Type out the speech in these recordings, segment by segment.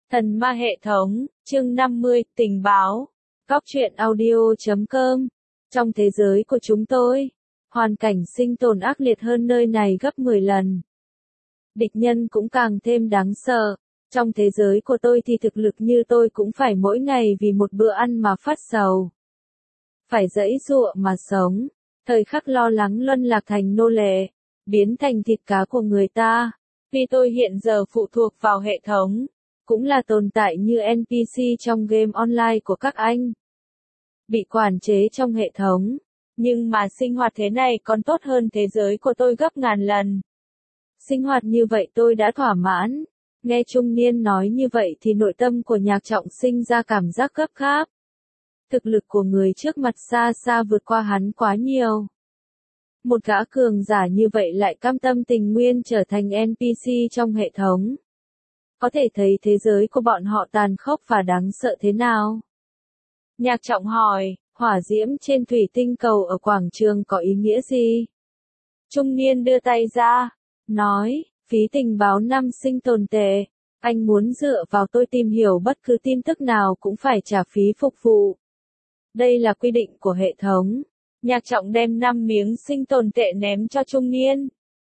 Thần ma hệ thống, chương 50, tình báo. Góc truyện audio.com. Trong thế giới của chúng tôi, hoàn cảnh sinh tồn ác liệt hơn nơi này gấp 10 lần. Địch nhân cũng càng thêm đáng sợ. Trong thế giới của tôi thì thực lực như tôi cũng phải mỗi ngày vì một bữa ăn mà phát sầu. Phải giãy giụa mà sống, thời khắc lo lắng luân lạc thành nô lệ, biến thành thịt cá của người ta. Vì tôi hiện giờ phụ thuộc vào hệ thống, cũng là tồn tại như NPC trong game online của các anh. Bị quản chế trong hệ thống, nhưng mà sinh hoạt thế này còn tốt hơn thế giới của tôi gấp ngàn lần. Sinh hoạt như vậy tôi đã thỏa mãn. Nghe trung niên nói như vậy thì nội tâm của Nhạc Trọng sinh ra cảm giác gấp gáp. Thực lực của người trước mặt xa xa vượt qua hắn quá nhiều. Một gã cường giả như vậy lại cam tâm tình nguyên trở thành NPC trong hệ thống. Có thể thấy thế giới của bọn họ tàn khốc và đáng sợ thế nào. Nhạc Trọng hỏi, hỏa diễm trên thủy tinh cầu ở quảng trường có ý nghĩa gì? Trung niên đưa tay ra, nói, phí tình báo 5 sinh tồn tệ. Anh muốn dựa vào tôi tìm hiểu bất cứ tin tức nào cũng phải trả phí phục vụ. Đây là quy định của hệ thống. Nhạc Trọng đem 5 miếng sinh tồn tệ ném cho trung niên.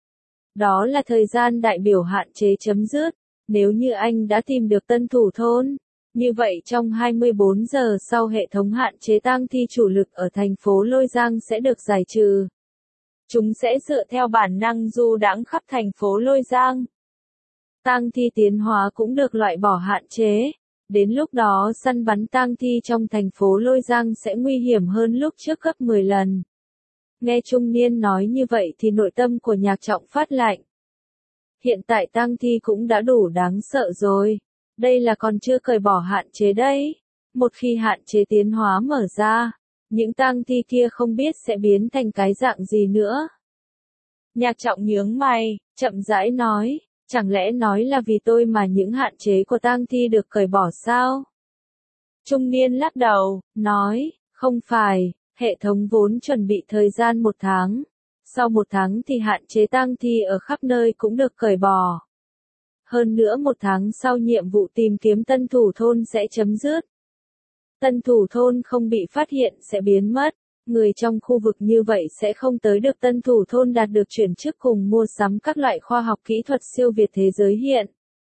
Đó là thời gian đại biểu hạn chế chấm dứt. Nếu như anh đã tìm được tân thủ thôn, như vậy trong 24 giờ sau hệ thống hạn chế tang thi chủ lực ở thành phố Lôi Giang sẽ được giải trừ. Chúng sẽ dựa theo bản năng du đãng khắp thành phố Lôi Giang. Tang thi tiến hóa cũng được loại bỏ hạn chế. Đến lúc đó săn bắn tang thi trong thành phố Lôi Giang sẽ nguy hiểm hơn lúc trước gấp 10 lần. Nghe trung niên nói như vậy thì nội tâm của Nhạc Trọng phát lạnh. Hiện tại tang thi cũng đã đủ đáng sợ rồi. Đây là còn chưa cởi bỏ hạn chế đấy. Một khi hạn chế tiến hóa mở ra, những tang thi kia không biết sẽ biến thành cái dạng gì nữa. Nhạc Trọng nhướng mày, chậm rãi nói, chẳng lẽ nói là vì tôi mà những hạn chế của tang thi được cởi bỏ sao? Trung niên lắc đầu, nói, không phải, hệ thống vốn chuẩn bị thời gian 1 tháng. Sau 1 tháng thì hạn chế tang thi ở khắp nơi cũng được cởi bỏ. Hơn nữa 1 tháng sau nhiệm vụ tìm kiếm tân thủ thôn sẽ chấm dứt. Tân thủ thôn không bị phát hiện sẽ biến mất. Người trong khu vực như vậy sẽ không tới được tân thủ thôn đạt được chuyển chức cùng mua sắm các loại khoa học kỹ thuật siêu việt thế giới hiện.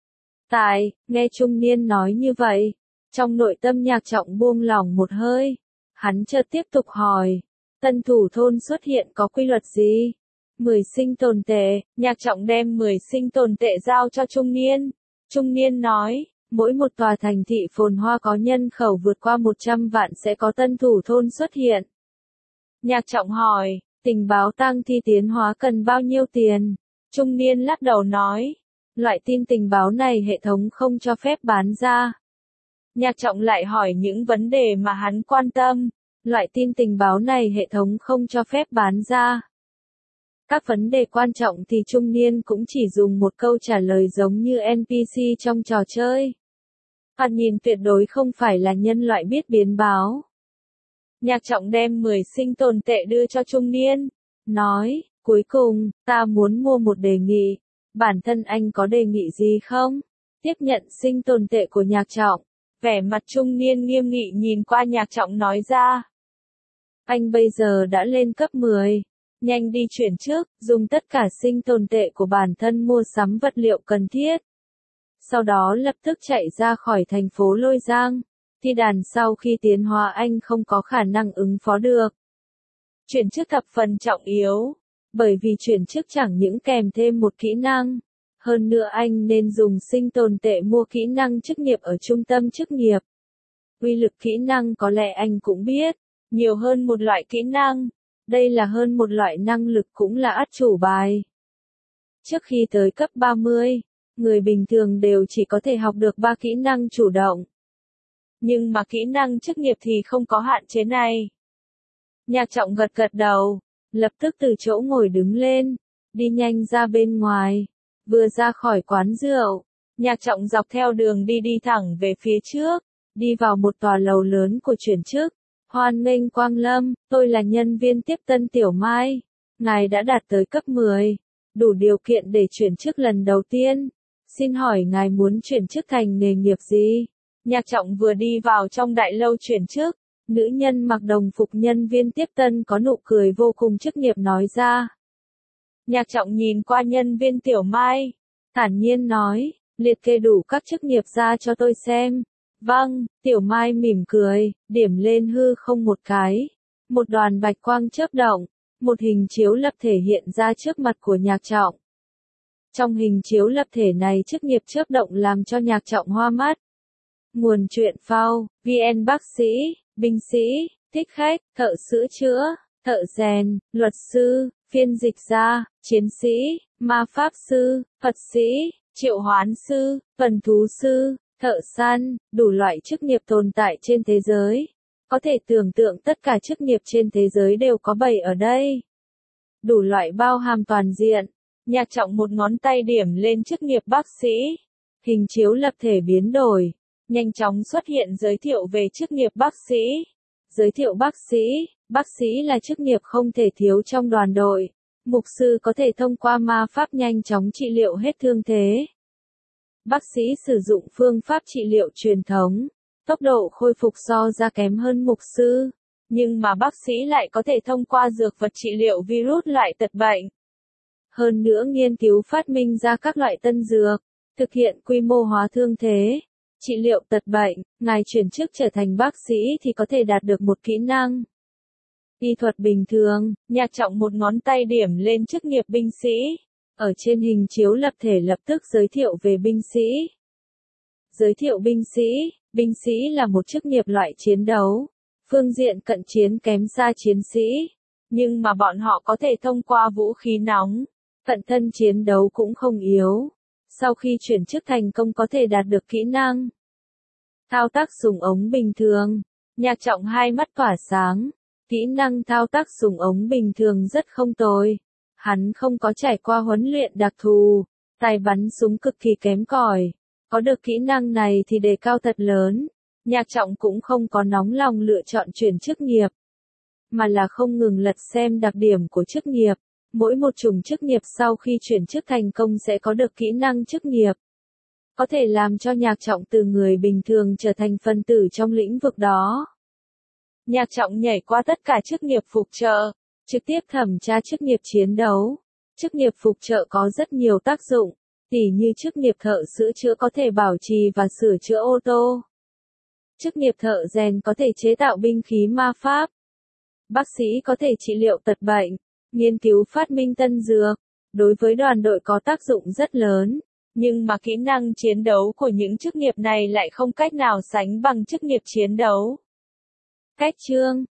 Nghe trung niên nói như vậy, trong nội tâm Nhạc Trọng buông lỏng một hơi. Hắn chợt tiếp tục hỏi, tân thủ thôn xuất hiện có quy luật gì? 10 sinh tồn tệ. Nhạc Trọng đem 10 sinh tồn tệ giao cho trung niên. Trung niên nói, mỗi một tòa thành thị phồn hoa có nhân khẩu vượt qua 100 vạn sẽ có tân thủ thôn xuất hiện. Nhạc Trọng hỏi, tình báo tang thi tiến hóa cần bao nhiêu tiền? Trung niên lắc đầu nói, loại tin tình báo này hệ thống không cho phép bán ra. Nhạc Trọng lại hỏi những vấn đề mà hắn quan tâm. Loại tin tình báo này hệ thống không cho phép bán ra. Các vấn đề quan trọng thì trung niên cũng chỉ dùng một câu trả lời giống như NPC trong trò chơi. Thoạt nhìn tuyệt đối không phải là nhân loại biết biến báo. Nhạc Trọng đem 10 sinh tồn tệ đưa cho trung niên. Nói, cuối cùng, ta muốn mua một đề nghị. Bản thân anh có đề nghị gì không? Tiếp nhận sinh tồn tệ của Nhạc Trọng. Vẻ mặt trung niên nghiêm nghị nhìn qua Nhạc Trọng nói ra. Anh bây giờ đã lên cấp 10. Nhanh đi chuyển trước, dùng tất cả sinh tồn tệ của bản thân mua sắm vật liệu cần thiết. Sau đó lập tức chạy ra khỏi thành phố Lôi Giang. Thi đàn sau khi tiến hóa anh không có khả năng ứng phó được. Chuyển chức thập phần trọng yếu. Bởi vì chuyển chức chẳng những kèm thêm một kỹ năng. Hơn nữa anh nên dùng sinh tồn tệ mua kỹ năng chức nghiệp ở trung tâm chức nghiệp. Uy lực kỹ năng có lẽ anh cũng biết. Nhiều hơn một loại kỹ năng. Đây là hơn một loại năng lực cũng là át chủ bài. Trước khi tới cấp 30, người bình thường đều chỉ có thể học được 3 kỹ năng chủ động. Nhưng mà kỹ năng chức nghiệp thì không có hạn chế này. Nhạc Trọng gật gật đầu, lập tức từ chỗ ngồi đứng lên, đi nhanh ra bên ngoài. Vừa ra khỏi quán rượu, Nhạc Trọng dọc theo đường đi thẳng về phía trước, đi vào một tòa lầu lớn của chuyển chức. Hoan nghênh Quang Lâm, tôi là nhân viên tiếp tân Tiểu Mai. Ngài đã đạt tới cấp 10, đủ điều kiện để chuyển chức lần đầu tiên. Xin hỏi ngài muốn chuyển chức thành nghề nghiệp gì? Nhạc Trọng vừa đi vào trong đại lâu chuyển chức, nữ nhân mặc đồng phục nhân viên tiếp tân có nụ cười vô cùng chức nghiệp nói ra. Nhạc Trọng nhìn qua nhân viên Tiểu Mai, thản nhiên nói, liệt kê đủ các chức nghiệp ra cho tôi xem. Vâng, Tiểu Mai mỉm cười, điểm lên hư không một cái. Một đoàn bạch quang chớp động, một hình chiếu lập thể hiện ra trước mặt của Nhạc Trọng. Trong hình chiếu lập thể này chức nghiệp chớp động làm cho Nhạc Trọng hoa mắt. Nguồn truyện phao, VN bác sĩ, binh sĩ, thích khách, thợ sửa chữa, thợ rèn, luật sư, phiên dịch gia, chiến sĩ, ma pháp sư, Phật sĩ, triệu hoán sư, phần thú sư, thợ săn, đủ loại chức nghiệp tồn tại trên thế giới. Có thể tưởng tượng tất cả chức nghiệp trên thế giới đều có bày ở đây. Đủ loại bao hàm toàn diện. Nhạc Trọng một ngón tay điểm lên chức nghiệp bác sĩ. Hình chiếu lập thể biến đổi. Nhanh chóng xuất hiện giới thiệu về chức nghiệp bác sĩ. Giới thiệu bác sĩ là chức nghiệp không thể thiếu trong đoàn đội. Mục sư có thể thông qua ma pháp nhanh chóng trị liệu hết thương thế. Bác sĩ sử dụng phương pháp trị liệu truyền thống. Tốc độ khôi phục so ra kém hơn mục sư. Nhưng mà bác sĩ lại có thể thông qua dược vật trị liệu virus loại tật bệnh. Hơn nữa nghiên cứu phát minh ra các loại tân dược. Thực hiện quy mô hóa thương thế. Trị liệu tật bệnh, ngài chuyển chức trở thành bác sĩ thì có thể đạt được một kỹ năng. Y thuật bình thường, Nhạc Trọng một ngón tay điểm lên chức nghiệp binh sĩ. Ở trên hình chiếu lập thể lập tức giới thiệu về binh sĩ. Giới thiệu binh sĩ là một chức nghiệp loại chiến đấu. Phương diện cận chiến kém xa chiến sĩ. Nhưng mà bọn họ có thể thông qua vũ khí nóng. Cận thân chiến đấu cũng không yếu. Sau khi chuyển chức thành công có thể đạt được kỹ năng. Thao tác súng ống bình thường. Nhạc Trọng hai mắt tỏa sáng. Kỹ năng thao tác súng ống bình thường rất không tồi. Hắn không có trải qua huấn luyện đặc thù. Tài bắn súng cực kỳ kém cỏi. Có được kỹ năng này thì đề cao thật lớn. Nhạc Trọng cũng không có nóng lòng lựa chọn chuyển chức nghiệp. Mà là không ngừng lật xem đặc điểm của chức nghiệp. Mỗi một chủng chức nghiệp sau khi chuyển chức thành công sẽ có được kỹ năng chức nghiệp. Có thể làm cho Nhạc Trọng từ người bình thường trở thành phân tử trong lĩnh vực đó. Nhạc Trọng nhảy qua tất cả chức nghiệp phục trợ, trực tiếp thẩm tra chức nghiệp chiến đấu. Chức nghiệp phục trợ có rất nhiều tác dụng, tỉ như chức nghiệp thợ sửa chữa có thể bảo trì và sửa chữa ô tô. Chức nghiệp thợ rèn có thể chế tạo binh khí ma pháp. Bác sĩ có thể trị liệu tật bệnh, nghiên cứu phát minh tân dược. Đối với đoàn đội có tác dụng rất lớn. Nhưng mà kỹ năng chiến đấu của những chức nghiệp này lại không cách nào sánh bằng chức nghiệp chiến đấu. Cách chương